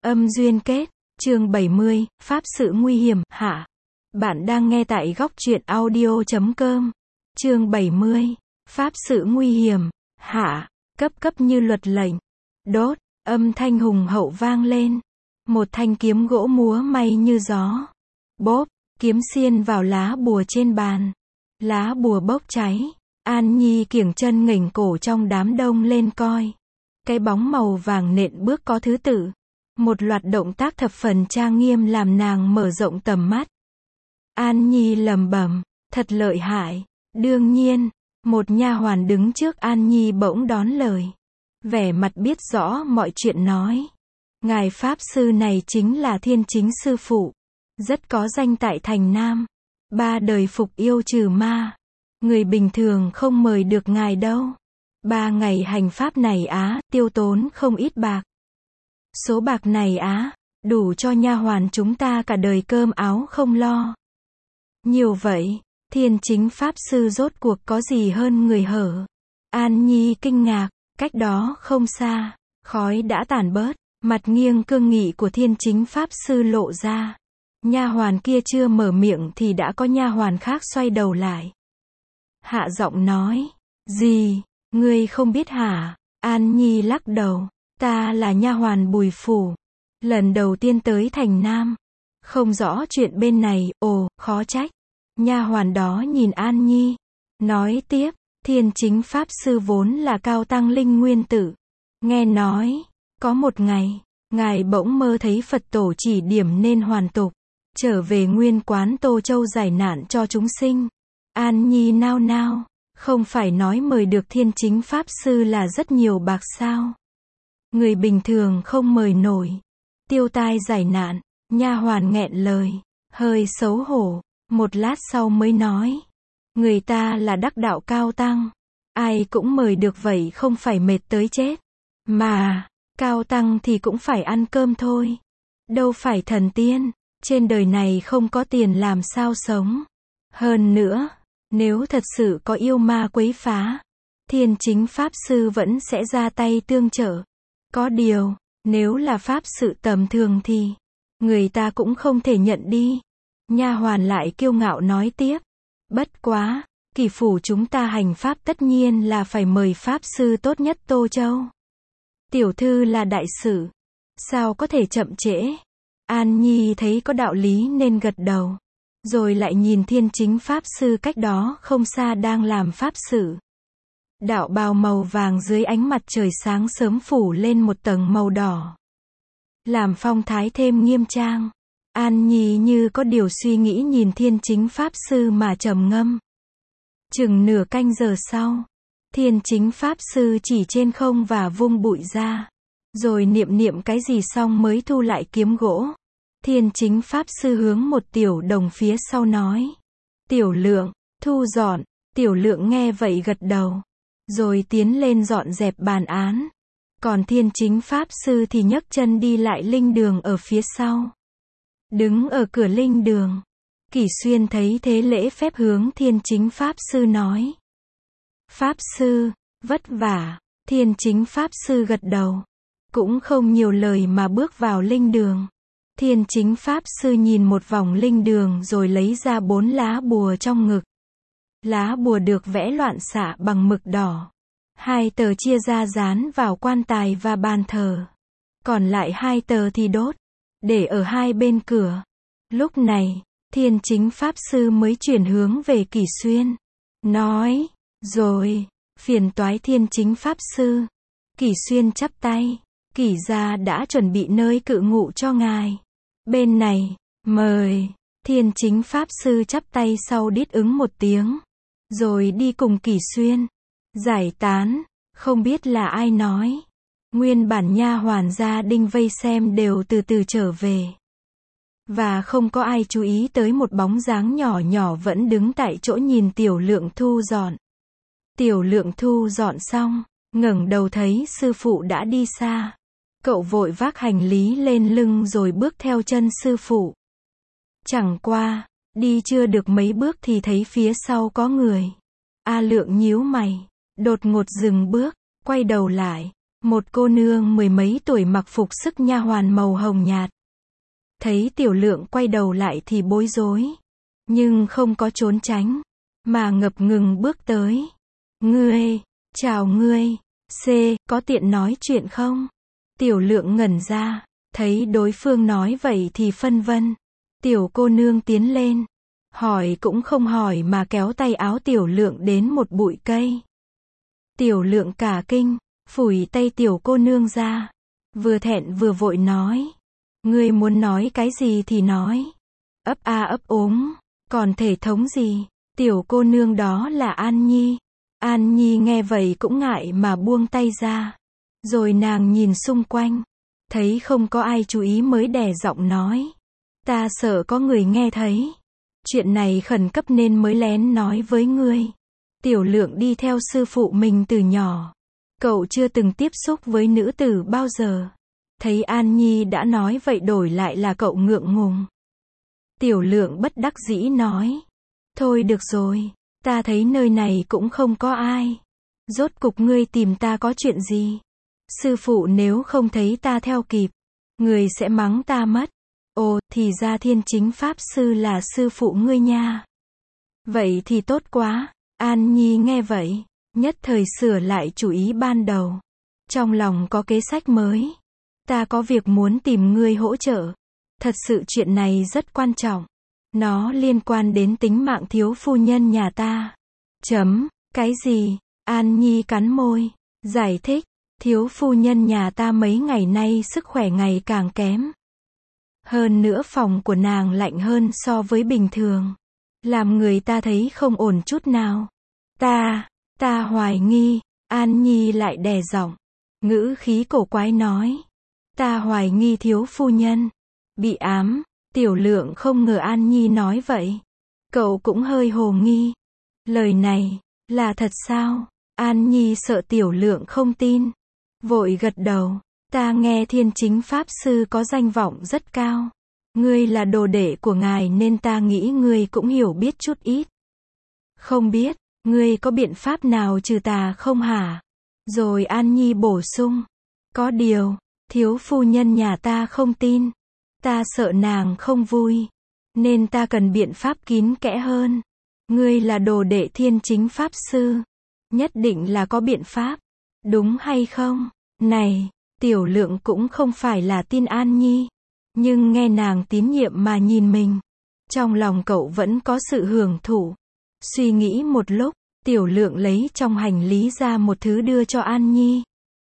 Âm duyên kết, chương 70, Pháp sự nguy hiểm, hạ. Bạn đang nghe tại góc truyện audio.com. Chương 70, Pháp sự nguy hiểm, hạ. Cấp như luật lệnh. Đốt, âm thanh hùng hậu vang lên. Một thanh kiếm gỗ múa may như gió. Bốp, kiếm xiên vào lá bùa trên bàn. Lá bùa bốc cháy. An Nhi kiểng chân nghỉnh cổ trong đám đông lên coi. Cái bóng màu vàng nện bước có thứ tự. Một loạt động tác thập phần trang nghiêm làm nàng mở rộng tầm mắt. An Nhi lẩm bẩm, thật lợi hại. Đương nhiên, một nha hoàn đứng trước An Nhi bỗng đón lời. Vẻ mặt biết rõ mọi chuyện nói. Ngài Pháp Sư này chính là Thiên Chính Sư Phụ. Rất có danh tại thành Nam. 3 đời phục yêu trừ ma. Người bình thường không mời được ngài đâu. 3 ngày hành pháp này tiêu tốn không ít bạc. Số bạc này đủ cho nha hoàn chúng ta cả đời cơm áo không lo. Nhiều vậy, Thiên Chính Pháp Sư rốt cuộc có gì hơn người hở? An Nhi kinh ngạc, cách đó không xa, khói đã tản bớt, mặt nghiêng cương nghị của Thiên Chính Pháp Sư lộ ra. Nha hoàn kia chưa mở miệng thì đã có nha hoàn khác xoay đầu lại. Hạ giọng nói, gì, ngươi không biết hả? An Nhi lắc đầu. Ta là nha hoàn Bùi Phủ, lần đầu tiên tới thành Nam, không rõ chuyện bên này. Ồ, khó trách. Nha hoàn đó nhìn An Nhi, nói tiếp, Thiên Chính Pháp Sư vốn là cao tăng linh nguyên tử. Nghe nói, có một ngày, ngài bỗng mơ thấy Phật tổ chỉ điểm nên hoàn tục, trở về nguyên quán Tô Châu giải nạn cho chúng sinh. An Nhi nao nao, không phải nói mời được Thiên Chính Pháp Sư là rất nhiều bạc sao? Người bình thường không mời nổi. Tiêu tai giải nạn, nha hoàn nghẹn lời, hơi xấu hổ, một lát sau mới nói. Người ta là đắc đạo cao tăng, ai cũng mời được vậy không phải mệt tới chết. Mà, cao tăng thì cũng phải ăn cơm thôi. Đâu phải thần tiên, trên đời này không có tiền làm sao sống. Hơn nữa, nếu thật sự có yêu ma quấy phá, Thiên Chính Pháp Sư vẫn sẽ ra tay tương trợ. Có điều, nếu là pháp sự tầm thường thì người ta cũng không thể nhận đi. Nha hoàn lại kiêu ngạo nói tiếp. Bất quá, kỳ phủ chúng ta hành pháp tất nhiên là phải mời pháp sư tốt nhất Tô Châu. Tiểu thư là đại sự, sao có thể chậm trễ? An Nhi thấy có đạo lý nên gật đầu. Rồi lại nhìn Thiên Chính Pháp Sư cách đó không xa đang làm pháp sự. Đạo bào màu vàng dưới ánh mặt trời sáng sớm phủ lên một tầng màu đỏ, làm phong thái thêm nghiêm trang. An Nhi như có điều suy nghĩ nhìn Thiên Chính Pháp Sư mà trầm ngâm. Chừng nửa canh giờ sau, Thiên Chính Pháp Sư chỉ trên không và vung bụi ra, rồi niệm cái gì xong mới thu lại kiếm gỗ. Thiên Chính Pháp Sư hướng một tiểu đồng phía sau nói. Tiểu Lượng, thu dọn. Tiểu Lượng nghe vậy gật đầu, rồi tiến lên dọn dẹp bàn án. Còn Thiên Chính Pháp Sư thì nhấc chân đi lại linh đường ở phía sau. Đứng ở cửa linh đường, Kỷ Xuyên thấy thế lễ phép hướng Thiên Chính Pháp Sư nói. Pháp Sư, vất vả. Thiên Chính Pháp Sư gật đầu, cũng không nhiều lời mà bước vào linh đường. Thiên Chính Pháp Sư nhìn một vòng linh đường rồi lấy ra 4 lá bùa trong ngực. Lá bùa được vẽ loạn xạ bằng mực đỏ. 2 tờ chia ra dán vào quan tài và bàn thờ. Còn lại 2 tờ thì đốt, để ở 2 bên cửa. Lúc này, Thiên Chính Pháp Sư mới chuyển hướng về Kỷ Xuyên. Nói, rồi, phiền toái Thiên Chính Pháp Sư. Kỷ Xuyên chắp tay. Kỷ gia đã chuẩn bị nơi cự ngụ cho ngài. Bên này, mời. Thiên Chính Pháp Sư chắp tay sau đít ứng một tiếng. Rồi đi cùng Kỷ Xuyên. Giải tán, không biết là ai nói. Nguyên bản nha hoàn gia đình vây xem đều từ từ trở về. Và không có ai chú ý tới một bóng dáng nhỏ nhỏ vẫn đứng tại chỗ nhìn Tiểu Lượng thu dọn. Tiểu Lượng thu dọn xong, ngẩng đầu thấy sư phụ đã đi xa. Cậu vội vác hành lý lên lưng rồi bước theo chân sư phụ. Chẳng qua, đi chưa được mấy bước thì thấy phía sau có người. A Lượng nhíu mày, đột ngột dừng bước, quay đầu lại, Một cô nương mười mấy tuổi mặc phục sức nha hoàn màu hồng nhạt. Thấy Tiểu Lượng quay đầu lại thì bối rối. Nhưng không có trốn tránh, mà ngập ngừng bước tới. Ngươi, chào ngươi, có tiện nói chuyện không? Tiểu Lượng ngẩn ra, thấy đối phương nói vậy thì phân vân. Tiểu cô nương tiến lên, hỏi cũng không hỏi mà kéo tay áo Tiểu Lượng đến một bụi cây. Tiểu Lượng cả kinh, phủi tay tiểu cô nương ra, vừa thẹn vừa vội nói. Ngươi muốn nói cái gì thì nói. Ấp a ấp úng, còn thể thống gì? Tiểu cô nương đó là An Nhi. An Nhi nghe vậy cũng ngại mà buông tay ra. Rồi nàng nhìn xung quanh, thấy không có ai chú ý mới đè giọng nói. Ta sợ có người nghe thấy. Chuyện này khẩn cấp nên mới lén nói với ngươi. Tiểu Lượng đi theo sư phụ mình từ nhỏ. Cậu chưa từng tiếp xúc với nữ tử bao giờ. Thấy An Nhi đã nói vậy đổi lại là cậu ngượng ngùng. Tiểu Lượng bất đắc dĩ nói. Thôi được rồi, ta thấy nơi này cũng không có ai. Rốt cục ngươi tìm ta có chuyện gì? Sư phụ nếu không thấy ta theo kịp, người sẽ mắng ta mất. Ồ, thì ra Thiên Chính Pháp Sư là sư phụ ngươi nha. Vậy thì tốt quá. An Nhi nghe vậy, nhất thời sửa lại chủ ý ban đầu. Trong lòng có kế sách mới. Ta có việc muốn tìm ngươi hỗ trợ. Thật sự chuyện này rất quan trọng. Nó liên quan đến tính mạng thiếu phu nhân nhà ta. Cái gì? An Nhi cắn môi, giải thích. Thiếu phu nhân nhà ta mấy ngày nay sức khỏe ngày càng kém. Hơn nữa phòng của nàng lạnh hơn so với bình thường. Làm người ta thấy không ổn chút nào. Ta hoài nghi. An Nhi lại đè giọng, ngữ khí cổ quái nói. Ta hoài nghi thiếu phu nhân bị ám. Tiểu Lượng không ngờ An Nhi nói vậy. Cậu cũng hơi hồ nghi. Lời này là thật sao? An Nhi sợ Tiểu Lượng không tin, vội gật đầu. Ta nghe Thiên Chính Pháp Sư có danh vọng rất cao. Ngươi là đồ đệ của ngài nên ta nghĩ ngươi cũng hiểu biết chút ít. Không biết, ngươi có biện pháp nào trừ tà không hả? Rồi An Nhi bổ sung. Có điều, thiếu phu nhân nhà ta không tin. Ta sợ nàng không vui. Nên ta cần biện pháp kín kẽ hơn. Ngươi là đồ đệ Thiên Chính Pháp Sư. Nhất định là có biện pháp. Đúng hay không? Này, Tiểu Lượng cũng không phải là tin An Nhi. Nhưng nghe nàng tín nhiệm mà nhìn mình. Trong lòng cậu vẫn có sự hưởng thụ. Suy nghĩ một lúc, Tiểu Lượng lấy trong hành lý ra một thứ đưa cho An Nhi.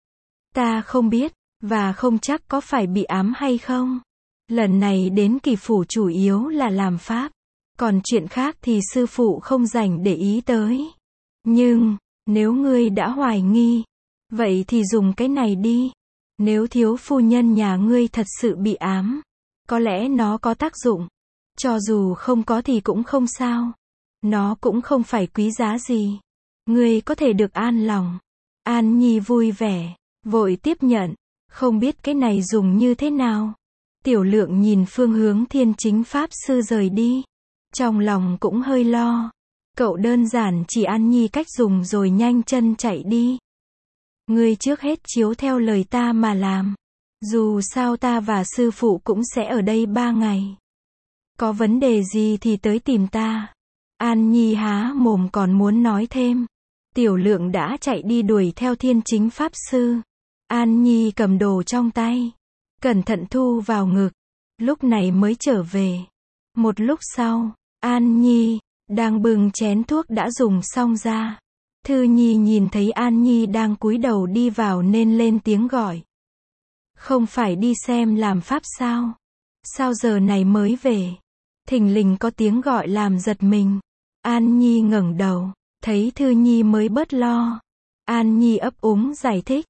Ta không biết, và không chắc có phải bị ám hay không. Lần này đến Kỳ Phủ chủ yếu là làm pháp. Còn chuyện khác thì sư phụ không rảnh để ý tới. Nhưng, nếu ngươi đã hoài nghi, vậy thì dùng cái này đi. Nếu thiếu phu nhân nhà ngươi thật sự bị ám, có lẽ nó có tác dụng. Cho dù không có thì cũng không sao. Nó cũng không phải quý giá gì. Ngươi có thể được an lòng. An Nhi vui vẻ, vội tiếp nhận. Không biết cái này dùng như thế nào. Tiểu Lượng nhìn phương hướng Thiên Chính Pháp Sư rời đi. Trong lòng cũng hơi lo. Cậu đơn giản chỉ An Nhi cách dùng rồi nhanh chân chạy đi. Ngươi trước hết chiếu theo lời ta mà làm. Dù sao ta và sư phụ cũng sẽ ở đây 3 ngày. Có vấn đề gì thì tới tìm ta. An Nhi há mồm còn muốn nói thêm. Tiểu Lượng đã chạy đi đuổi theo Thiên Chính Pháp Sư. An Nhi cầm đồ trong tay, cẩn thận thu vào ngực. Lúc này mới trở về. Một lúc sau, An Nhi đang bưng chén thuốc đã dùng xong ra. Thư Nhi nhìn thấy An Nhi đang cúi đầu đi vào nên lên tiếng gọi. Không phải đi xem làm pháp sao? Sao giờ này mới về? Thình lình có tiếng gọi làm giật mình. An Nhi ngẩng đầu, thấy Thư Nhi mới bớt lo. An Nhi ấp úng giải thích.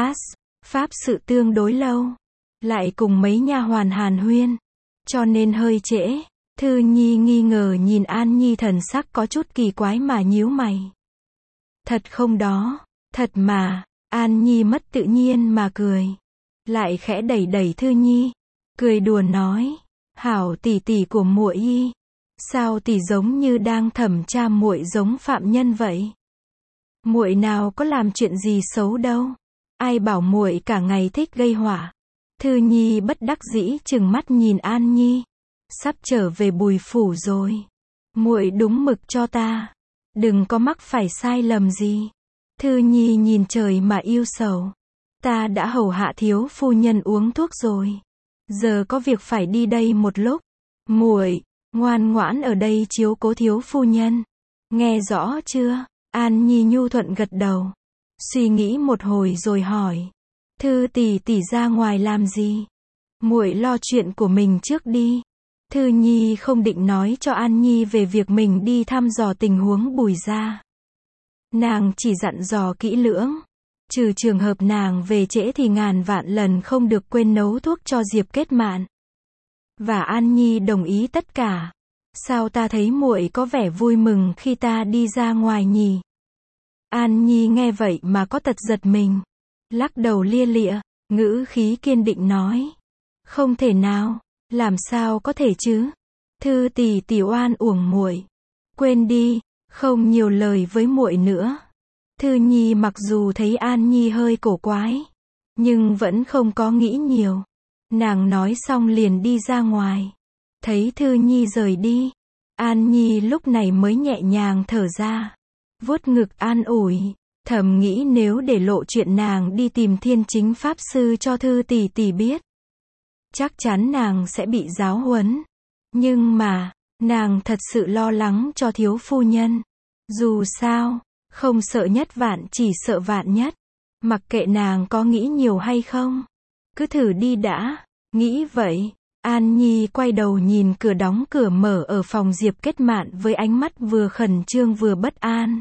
Pháp sự tương đối lâu. Lại cùng mấy nha hoàn hàn huyên. Cho nên hơi trễ. Thư Nhi nghi ngờ nhìn An Nhi thần sắc có chút kỳ quái mà nhíu mày. Thật không đó? Thật mà. An Nhi mất tự nhiên mà cười. Lại khẽ đẩy đẩy Thư Nhi. Cười đùa nói. Hảo tỷ tỷ của muội y. Sao tỷ giống như đang thẩm tra muội giống phạm nhân vậy? Muội nào có làm chuyện gì xấu đâu. Ai bảo muội cả ngày thích gây họa. Thư Nhi bất đắc dĩ trừng mắt nhìn An Nhi. Sắp trở về Bùi phủ rồi. Muội đúng mực cho ta. Đừng có mắc phải sai lầm gì. Thư Nhi nhìn trời mà yêu sầu. Ta đã hầu hạ thiếu phu nhân uống thuốc rồi. Giờ có việc phải đi đây một lúc. Muội, ngoan ngoãn ở đây chiếu cố thiếu phu nhân. Nghe rõ chưa? An Nhi nhu thuận gật đầu. Suy nghĩ một hồi rồi hỏi. Thư tỷ tỷ ra ngoài làm gì? Muội lo chuyện của mình trước đi. Thư Nhi không định nói cho An Nhi về việc mình đi thăm dò tình huống Bùi gia. Nàng chỉ dặn dò kỹ lưỡng. Trừ trường hợp nàng về trễ thì ngàn vạn lần không được quên nấu thuốc cho Diệp Kết Mạn. Và An Nhi đồng ý tất cả. Sao ta thấy muội có vẻ vui mừng khi ta đi ra ngoài nhỉ? An Nhi nghe vậy mà có tật giật mình. Lắc đầu lia lịa, ngữ khí kiên định nói. Không thể nào, làm sao có thể chứ? Thư tỷ tỷ oan uổng muội. Quên đi, không nhiều lời với muội nữa. Thư Nhi mặc dù thấy An Nhi hơi cổ quái, nhưng vẫn không có nghĩ nhiều. Nàng nói xong liền đi ra ngoài. Thấy Thư Nhi rời đi, An Nhi lúc này mới nhẹ nhàng thở ra. Vuốt ngực an ủi, thầm nghĩ nếu để lộ chuyện nàng đi tìm Thiên Chính Pháp Sư cho Thư tỷ tỷ biết, chắc chắn nàng sẽ bị giáo huấn. Nhưng mà, nàng thật sự lo lắng cho thiếu phu nhân. Dù sao, không sợ nhất vạn chỉ sợ vạn nhất. Mặc kệ nàng có nghĩ nhiều hay không, cứ thử đi đã. Nghĩ vậy, An Nhi quay đầu nhìn cửa đóng cửa mở ở phòng Diệp Kết Mạn với ánh mắt vừa khẩn trương vừa bất an.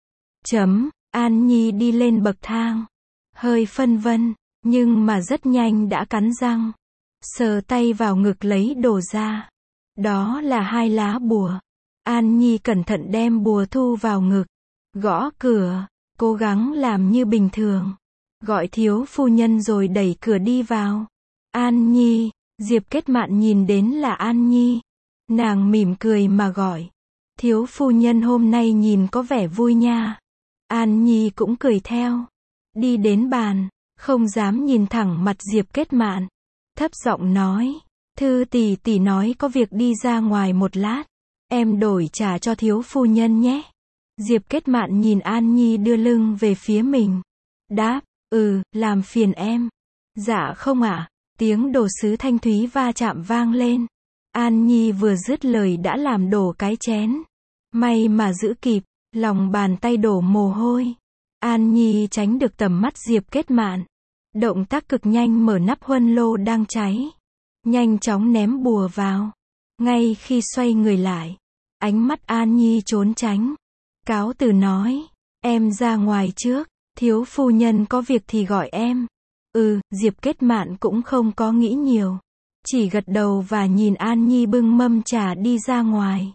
An Nhi đi lên bậc thang. Hơi phân vân, nhưng mà rất nhanh đã cắn răng. Sờ tay vào ngực lấy đồ ra. Đó là 2 lá bùa. An Nhi cẩn thận đem bùa thu vào ngực. Gõ cửa, cố gắng làm như bình thường. Gọi thiếu phu nhân rồi đẩy cửa đi vào. An Nhi, Diệp Kết Mạn nhìn đến là An Nhi. Nàng mỉm cười mà gọi. Thiếu phu nhân hôm nay nhìn có vẻ vui nha. An Nhi cũng cười theo. Đi đến bàn, không dám nhìn thẳng mặt Diệp Kết Mạn. Thấp giọng nói. Thư tỷ tỷ nói có việc đi ra ngoài một lát. Em đổi trà cho thiếu phu nhân nhé. Diệp Kết Mạn nhìn An Nhi đưa lưng về phía mình. Đáp, làm phiền em. Dạ không ạ. Tiếng đồ sứ thanh thúy va chạm vang lên. An Nhi vừa dứt lời đã làm đổ cái chén. May mà giữ kịp, lòng bàn tay đổ mồ hôi. An Nhi tránh được tầm mắt Diệp Kết Mạn. Động tác cực nhanh mở nắp huân lô đang cháy. Nhanh chóng ném bùa vào. Ngay khi xoay người lại, ánh mắt An Nhi trốn tránh. Cáo từ nói, em ra ngoài trước, thiếu phu nhân có việc thì gọi em. Diệp Kết Mạn cũng không có nghĩ nhiều. Chỉ gật đầu và nhìn An Nhi bưng mâm trà đi ra ngoài.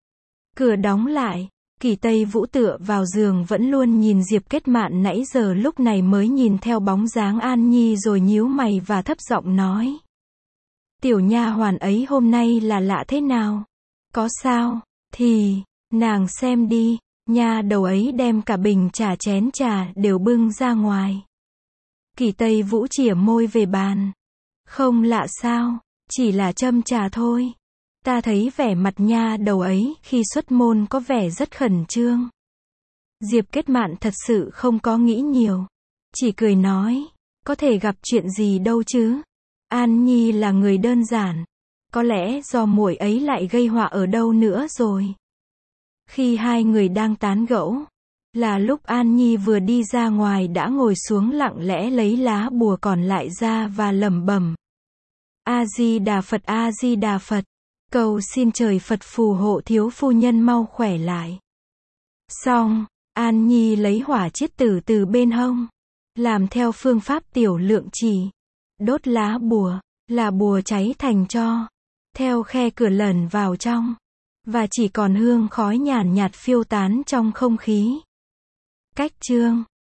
Cửa đóng lại, Kỳ Tây Vũ tựa vào giường vẫn luôn nhìn Diệp Kết Mạn nãy giờ lúc này mới nhìn theo bóng dáng An Nhi rồi nhíu mày và thấp giọng nói. Tiểu nha hoàn ấy hôm nay là lạ thế nào? Có sao? Thì, nàng xem đi, nha đầu ấy đem cả bình trà chén trà đều bưng ra ngoài. Kỳ Tây Vũ chìa môi về bàn. Không lạ sao, chỉ là châm trà thôi. Ta thấy vẻ mặt nha đầu ấy khi xuất môn có vẻ rất khẩn trương. Diệp Kết Mạn thật sự không có nghĩ nhiều. Chỉ cười nói, có thể gặp chuyện gì đâu chứ. An Nhi là người đơn giản. Có lẽ do muội ấy lại gây họa ở đâu nữa rồi. Khi hai người đang tán gẫu, là lúc An Nhi vừa đi ra ngoài đã ngồi xuống lặng lẽ lấy lá bùa còn lại ra và lẩm bẩm. A-di-đà Phật, A-di-đà Phật. Cầu xin trời Phật phù hộ thiếu phu nhân mau khỏe lại. Xong, An Nhi lấy hỏa chiết tử từ bên hông. Làm theo phương pháp tiểu lượng chỉ. Đốt lá bùa, là bùa cháy thành tro. Theo khe cửa lẩn vào trong. Và chỉ còn hương khói nhàn nhạt phiêu tán trong không khí. Cách chương